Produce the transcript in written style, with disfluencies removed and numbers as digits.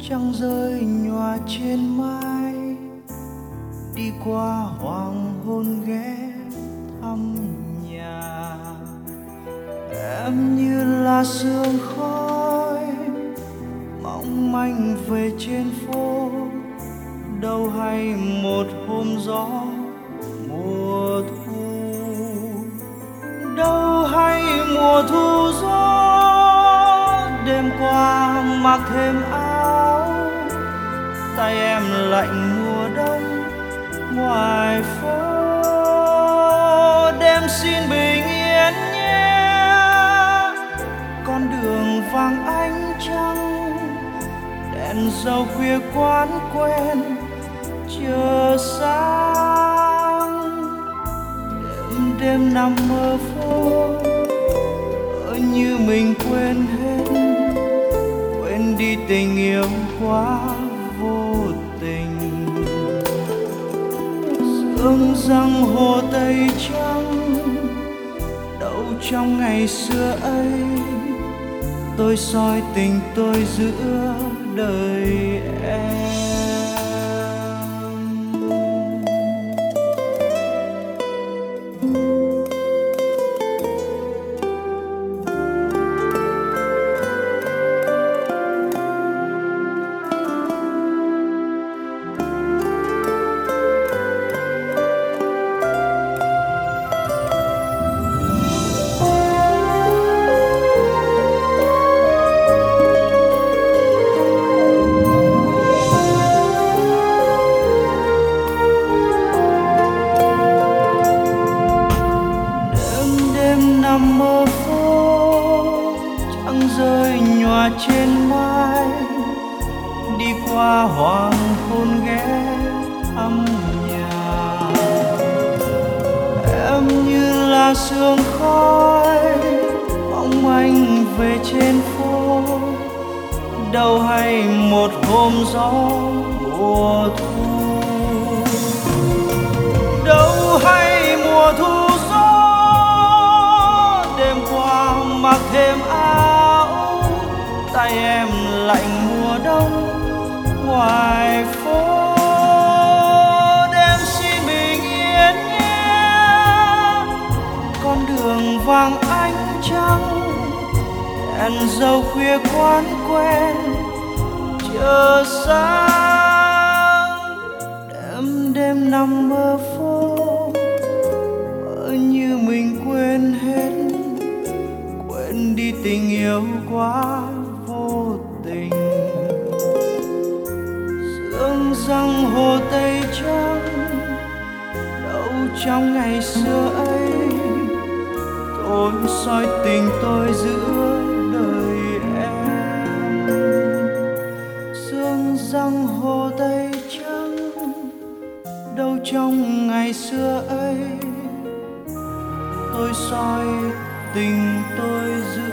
trăng rơi nhòa trên mái, đi qua hoàng hôn ghé thăm nhà. Em như là sương khói mỏng manh về trên phố, đâu hay một hôm gió mùa thu, đâu hay mùa thu gió đêm qua mặc thêm áo, tay em lạnh mùa đông ngoài phố. Đêm xin bình yên nhé, con đường vàng ánh trăng, đèn dầu khuya quán quen chờ sáng. Đêm nằm mơ phố như mình quên hết, quên đi tình yêu quá vô tình. Sương răng hồ Tây trắng, đâu trong ngày xưa ấy tôi soi tình tôi giữa đời em. Nằm mơ phố trăng rơi nhòa trên mái, đi qua hoàng hôn ghé thăm nhà. Em như là sương khói mong manh về trên phố, đâu hay một hôm gió mùa thu, đâu hay mùa thu mặc thêm áo, tay em lạnh mùa đông ngoài phố. Đêm xin bình yên nhé, con đường vàng ánh trăng, đèn dầu khuya quán quen chờ sáng. Đêm nằm mơ phố như mình quên hết, quên đi tình yêu quá vô tình. Sương răng hồ Tây trắng, đâu trong ngày xưa ấy tôi soi tình tôi giữa đời em. Sương răng hồ Tây trắng, đâu trong ngày xưa ấy tôi soi tình tôi giữa